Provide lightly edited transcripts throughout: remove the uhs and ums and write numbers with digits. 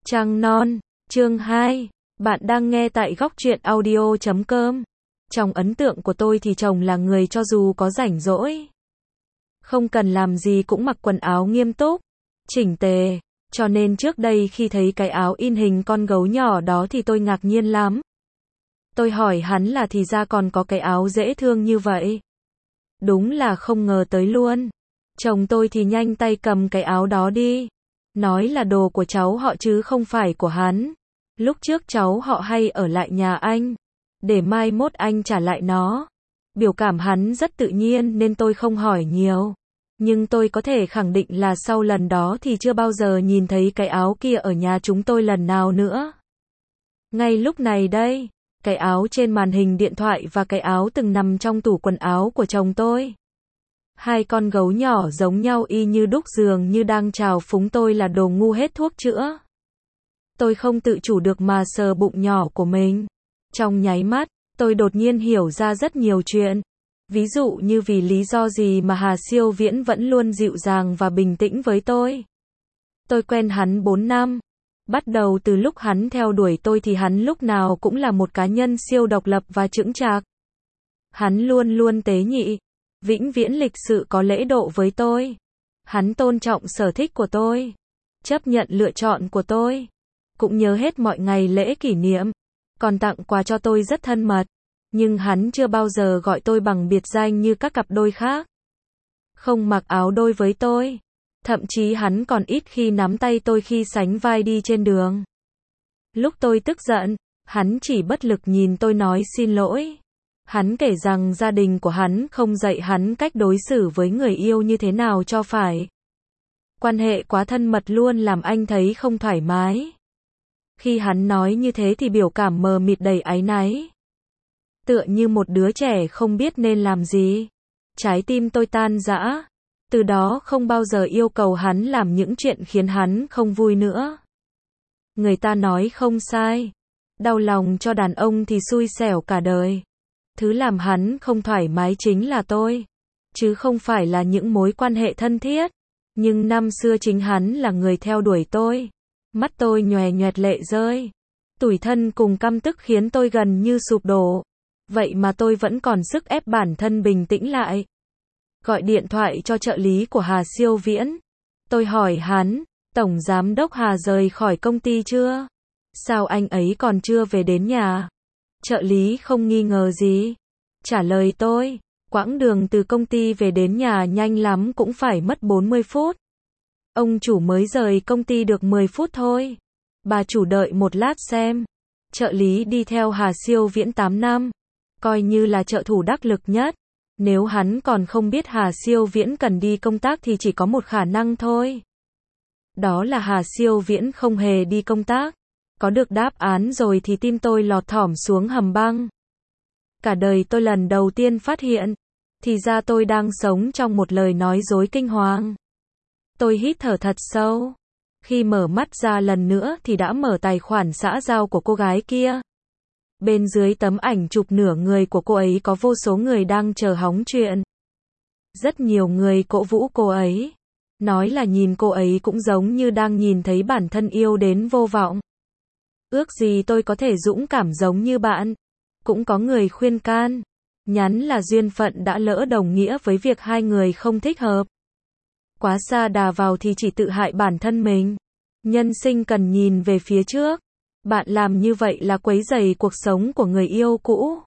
Trăng non, chương 2. Bạn đang nghe tại góc truyện audio.com. Trong ấn tượng của tôi thì chồng là người cho dù có rảnh rỗi, không cần làm gì cũng mặc quần áo nghiêm túc, chỉnh tề. Cho nên trước đây khi thấy cái áo in hình con gấu nhỏ đó thì tôi ngạc nhiên lắm. Tôi hỏi hắn là thì ra còn có cái áo dễ thương như vậy. Đúng là không ngờ tới luôn. Chồng tôi thì nhanh tay cầm cái áo đó đi. Nói là đồ của cháu họ chứ không phải của hắn. Lúc trước cháu họ hay ở lại nhà anh, để mai mốt anh trả lại nó. Biểu cảm hắn rất tự nhiên nên tôi không hỏi nhiều. Nhưng tôi có thể khẳng định là sau lần đó thì chưa bao giờ nhìn thấy cái áo kia ở nhà chúng tôi lần nào nữa. Ngay lúc này đây, cái áo trên màn hình điện thoại và cái áo từng nằm trong tủ quần áo của chồng tôi. Hai con gấu nhỏ giống nhau y như đúc, dường như đang chào phúng tôi là đồ ngu hết thuốc chữa. Tôi không tự chủ được mà sờ bụng nhỏ của mình. Trong nháy mắt, tôi đột nhiên hiểu ra rất nhiều chuyện. Ví dụ như vì lý do gì mà Hà Siêu Viễn vẫn luôn dịu dàng và bình tĩnh với tôi. Tôi quen hắn 4 năm. Bắt đầu từ lúc hắn theo đuổi tôi thì hắn lúc nào cũng là một cá nhân siêu độc lập và chững chạc. Hắn luôn luôn tế nhị, vĩnh viễn lịch sự có lễ độ với tôi. Hắn tôn trọng sở thích của tôi, chấp nhận lựa chọn của tôi, cũng nhớ hết mọi ngày lễ kỷ niệm, còn tặng quà cho tôi rất thân mật. Nhưng hắn chưa bao giờ gọi tôi bằng biệt danh như các cặp đôi khác. Không mặc áo đôi với tôi. Thậm chí hắn còn ít khi nắm tay tôi khi sánh vai đi trên đường. Lúc tôi tức giận, hắn chỉ bất lực nhìn tôi nói xin lỗi. Hắn kể rằng gia đình của hắn không dạy hắn cách đối xử với người yêu như thế nào cho phải. Quan hệ quá thân mật luôn làm anh thấy không thoải mái. Khi hắn nói như thế thì biểu cảm mờ mịt đầy áy náy. Tựa như một đứa trẻ không biết nên làm gì. Trái tim tôi tan rã. Từ đó không bao giờ yêu cầu hắn làm những chuyện khiến hắn không vui nữa. Người ta nói không sai. Đau lòng cho đàn ông thì xui xẻo cả đời. Thứ làm hắn không thoải mái chính là tôi. Chứ không phải là những mối quan hệ thân thiết. Nhưng năm xưa chính hắn là người theo đuổi tôi. Mắt tôi nhòe nhoẹt lệ rơi. Tủi thân cùng căm tức khiến tôi gần như sụp đổ. Vậy mà tôi vẫn còn sức ép bản thân bình tĩnh lại. Gọi điện thoại cho trợ lý của Hà Siêu Viễn. Tôi hỏi hắn, Tổng Giám đốc Hà rời khỏi công ty chưa? Sao anh ấy còn chưa về đến nhà? Trợ lý không nghi ngờ gì. Trả lời tôi, quãng đường từ công ty về đến nhà nhanh lắm cũng phải mất 40 phút. Ông chủ mới rời công ty được 10 phút thôi. Bà chủ đợi một lát xem. Trợ lý đi theo Hà Siêu Viễn 8 năm. Coi như là trợ thủ đắc lực nhất. Nếu hắn còn không biết Hà Siêu Viễn cần đi công tác thì chỉ có một khả năng thôi. Đó là Hà Siêu Viễn không hề đi công tác. Có được đáp án rồi thì tim tôi lọt thỏm xuống hầm băng. Cả đời tôi lần đầu tiên phát hiện. Thì ra tôi đang sống trong một lời nói dối kinh hoàng. Tôi hít thở thật sâu. Khi mở mắt ra lần nữa thì đã mở tài khoản xã giao của cô gái kia. Bên dưới tấm ảnh chụp nửa người của cô ấy có vô số người đang chờ hóng chuyện. Rất nhiều người cổ vũ cô ấy. Nói là nhìn cô ấy cũng giống như đang nhìn thấy bản thân yêu đến vô vọng. Ước gì tôi có thể dũng cảm giống như bạn. Cũng có người khuyên can. Nhắn là duyên phận đã lỡ đồng nghĩa với việc hai người không thích hợp. Quá xa đà vào thì chỉ tự hại bản thân mình. Nhân sinh cần nhìn về phía trước. Bạn làm như vậy là quấy rầy cuộc sống của người yêu cũ.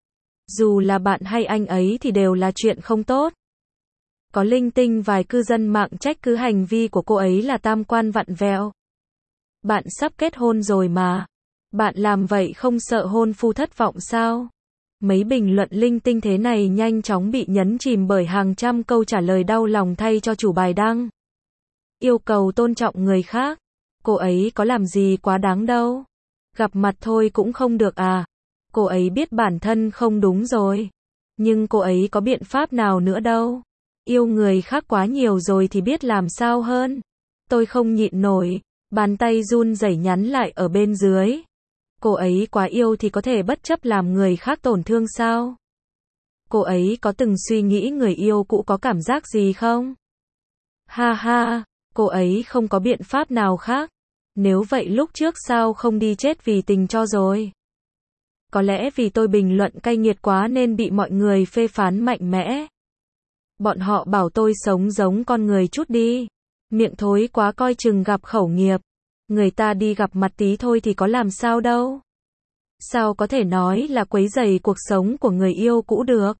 Dù là bạn hay anh ấy thì đều là chuyện không tốt. Có linh tinh vài cư dân mạng trách cứ hành vi của cô ấy là tam quan vặn vẹo. Bạn sắp kết hôn rồi mà. Bạn làm vậy không sợ hôn phu thất vọng sao? Mấy bình luận linh tinh thế này nhanh chóng bị nhấn chìm bởi hàng trăm câu trả lời đau lòng thay cho chủ bài đăng. Yêu cầu tôn trọng người khác. Cô ấy có làm gì quá đáng đâu. Gặp mặt thôi cũng không được à? Cô ấy biết bản thân không đúng rồi. Nhưng cô ấy có biện pháp nào nữa đâu. Yêu người khác quá nhiều rồi thì biết làm sao hơn. Tôi không nhịn nổi. Bàn tay run rẩy nhắn lại ở bên dưới. Cô ấy quá yêu thì có thể bất chấp làm người khác tổn thương sao? Cô ấy có từng suy nghĩ người yêu cũ có cảm giác gì không? Ha ha, cô ấy không có biện pháp nào khác. Nếu vậy lúc trước sao không đi chết vì tình cho rồi? Có lẽ vì tôi bình luận cay nghiệt quá nên bị mọi người phê phán mạnh mẽ. Bọn họ bảo tôi sống giống con người chút đi. Miệng thối quá coi chừng gặp khẩu nghiệp. Người ta đi gặp mặt tí thôi thì có làm sao đâu. Sao có thể nói là quấy rầy cuộc sống của người yêu cũ được?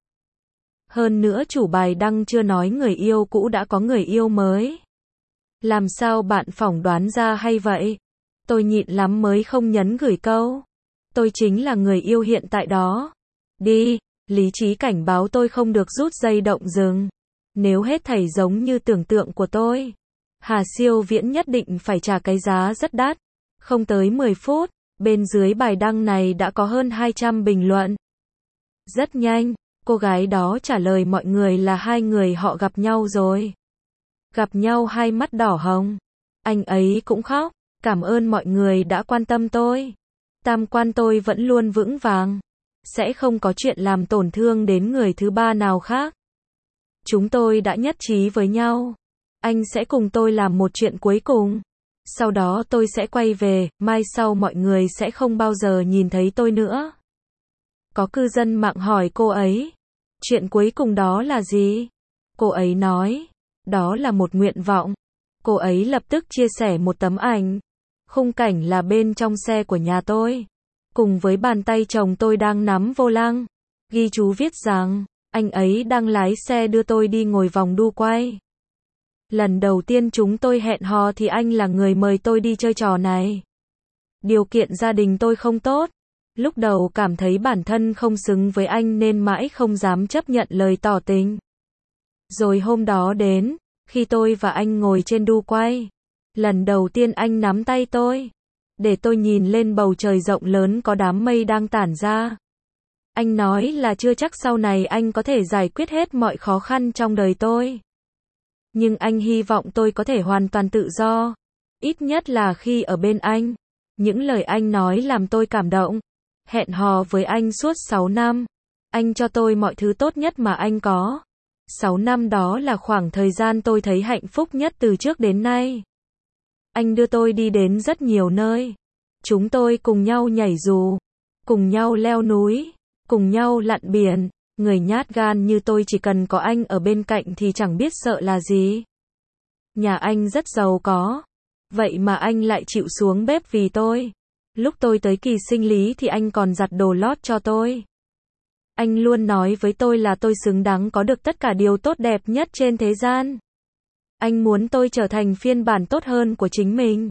Hơn nữa chủ bài đăng chưa nói người yêu cũ đã có người yêu mới. Làm sao bạn phỏng đoán ra hay vậy? Tôi nhịn lắm mới không nhấn gửi câu. Tôi chính là người yêu hiện tại đó. Đi, lý trí cảnh báo tôi không được rút dây động rừng. Nếu hết thảy giống như tưởng tượng của tôi, Hà Siêu Viễn nhất định phải trả cái giá rất đắt. Không tới 10 phút, bên dưới bài đăng này đã có hơn 200 bình luận. Rất nhanh, cô gái đó trả lời mọi người là hai người họ gặp nhau rồi. Gặp nhau hai mắt đỏ hồng. Anh ấy cũng khóc. Cảm ơn mọi người đã quan tâm tôi. Tam quan tôi vẫn luôn vững vàng. Sẽ không có chuyện làm tổn thương đến người thứ ba nào khác. Chúng tôi đã nhất trí với nhau. Anh sẽ cùng tôi làm một chuyện cuối cùng. Sau đó tôi sẽ quay về, mai sau mọi người sẽ không bao giờ nhìn thấy tôi nữa. Có cư dân mạng hỏi cô ấy. Chuyện cuối cùng đó là gì? Cô ấy nói. Đó là một nguyện vọng. Cô ấy lập tức chia sẻ một tấm ảnh. Khung cảnh là bên trong xe của nhà tôi. Cùng với bàn tay chồng tôi đang nắm vô lăng. Ghi chú viết rằng, anh ấy đang lái xe đưa tôi đi ngồi vòng đu quay. Lần đầu tiên chúng tôi hẹn hò thì anh là người mời tôi đi chơi trò này. Điều kiện gia đình tôi không tốt. Lúc đầu cảm thấy bản thân không xứng với anh nên mãi không dám chấp nhận lời tỏ tình. Rồi hôm đó đến, khi tôi và anh ngồi trên đu quay. Lần đầu tiên anh nắm tay tôi. Để tôi nhìn lên bầu trời rộng lớn có đám mây đang tản ra. Anh nói là chưa chắc sau này anh có thể giải quyết hết mọi khó khăn trong đời tôi. Nhưng anh hy vọng tôi có thể hoàn toàn tự do. Ít nhất là khi ở bên anh. Những lời anh nói làm tôi cảm động. Hẹn hò với anh suốt 6 năm. Anh cho tôi mọi thứ tốt nhất mà anh có. 6 năm đó là khoảng thời gian tôi thấy hạnh phúc nhất từ trước đến nay. Anh đưa tôi đi đến rất nhiều nơi. Chúng tôi cùng nhau nhảy dù, cùng nhau leo núi, cùng nhau lặn biển. Người nhát gan như tôi chỉ cần có anh ở bên cạnh thì chẳng biết sợ là gì. Nhà anh rất giàu có. Vậy mà anh lại chịu xuống bếp vì tôi. Lúc tôi tới kỳ sinh lý thì anh còn giặt đồ lót cho tôi. Anh luôn nói với tôi là tôi xứng đáng có được tất cả điều tốt đẹp nhất trên thế gian. Anh muốn tôi trở thành phiên bản tốt hơn của chính mình.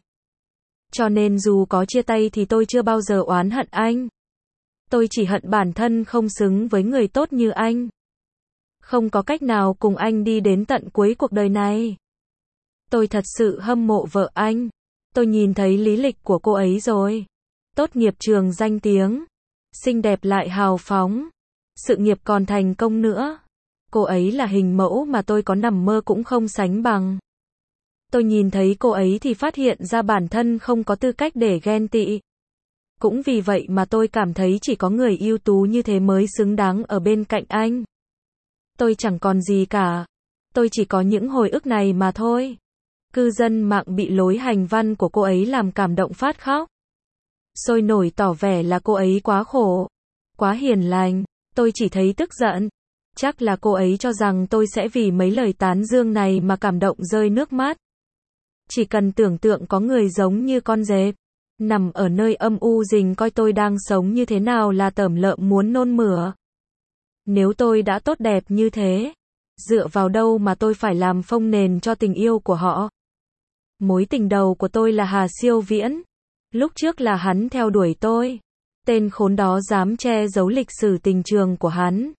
Cho nên dù có chia tay thì tôi chưa bao giờ oán hận anh. Tôi chỉ hận bản thân không xứng với người tốt như anh. Không có cách nào cùng anh đi đến tận cuối cuộc đời này. Tôi thật sự hâm mộ vợ anh. Tôi nhìn thấy lý lịch của cô ấy rồi. Tốt nghiệp trường danh tiếng. Xinh đẹp lại hào phóng. Sự nghiệp còn thành công nữa. Cô ấy là hình mẫu mà tôi có nằm mơ cũng không sánh bằng. Tôi nhìn thấy cô ấy thì phát hiện ra bản thân không có tư cách để ghen tị. Cũng vì vậy mà tôi cảm thấy chỉ có người ưu tú như thế mới xứng đáng ở bên cạnh anh. Tôi chẳng còn gì cả. Tôi chỉ có những hồi ức này mà thôi. Cư dân mạng bị lối hành văn của cô ấy làm cảm động phát khóc. Sôi nổi tỏ vẻ là cô ấy quá khổ, quá hiền lành. Tôi chỉ thấy tức giận. Chắc là cô ấy cho rằng tôi sẽ vì mấy lời tán dương này mà cảm động rơi nước mắt. Chỉ cần tưởng tượng có người giống như con dẹp, nằm ở nơi âm u rình coi tôi đang sống như thế nào là tởm lợm muốn nôn mửa. Nếu tôi đã tốt đẹp như thế, dựa vào đâu mà tôi phải làm phông nền cho tình yêu của họ? Mối tình đầu của tôi là Hà Siêu Viễn. Lúc trước là hắn theo đuổi tôi. Tên khốn đó dám che giấu lịch sử tình trường của hắn.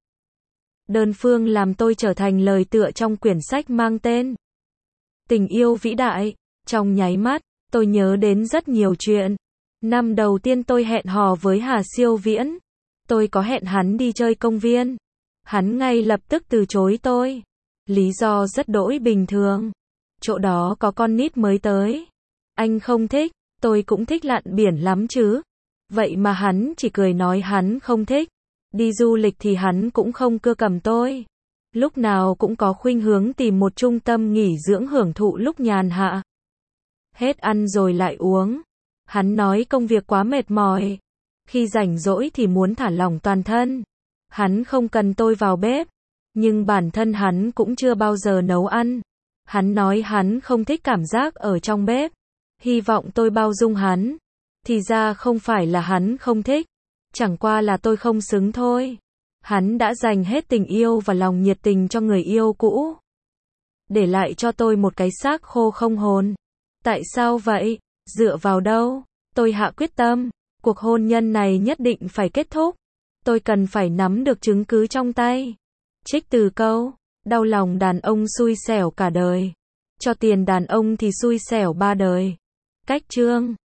Đơn phương làm tôi trở thành lời tựa trong quyển sách mang tên Tình yêu vĩ đại. Trong nháy mắt, tôi nhớ đến rất nhiều chuyện. Năm đầu tiên tôi hẹn hò với Hà Siêu Viễn. Tôi có hẹn hắn đi chơi công viên. Hắn ngay lập tức từ chối tôi. Lý do rất đỗi bình thường. Chỗ đó có con nít mới tới. Anh không thích, tôi cũng thích lặn biển lắm chứ. Vậy mà hắn chỉ cười nói hắn không thích. Đi du lịch thì hắn cũng không cưa cầm tôi. Lúc nào cũng có khuynh hướng tìm một trung tâm nghỉ dưỡng hưởng thụ lúc nhàn hạ. Hết ăn rồi lại uống. Hắn nói công việc quá mệt mỏi. Khi rảnh rỗi thì muốn thả lỏng toàn thân. Hắn không cần tôi vào bếp. Nhưng bản thân hắn cũng chưa bao giờ nấu ăn. Hắn nói hắn không thích cảm giác ở trong bếp. Hy vọng tôi bao dung hắn. Thì ra không phải là hắn không thích. Chẳng qua là tôi không xứng thôi. Hắn đã dành hết tình yêu và lòng nhiệt tình cho người yêu cũ. Để lại cho tôi một cái xác khô không hồn. Tại sao vậy? Dựa vào đâu? Tôi hạ quyết tâm. Cuộc hôn nhân này nhất định phải kết thúc. Tôi cần phải nắm được chứng cứ trong tay. Trích từ câu. Đau lòng đàn ông xui xẻo cả đời. Cho tiền đàn ông thì xui xẻo 3 đời. Cách chương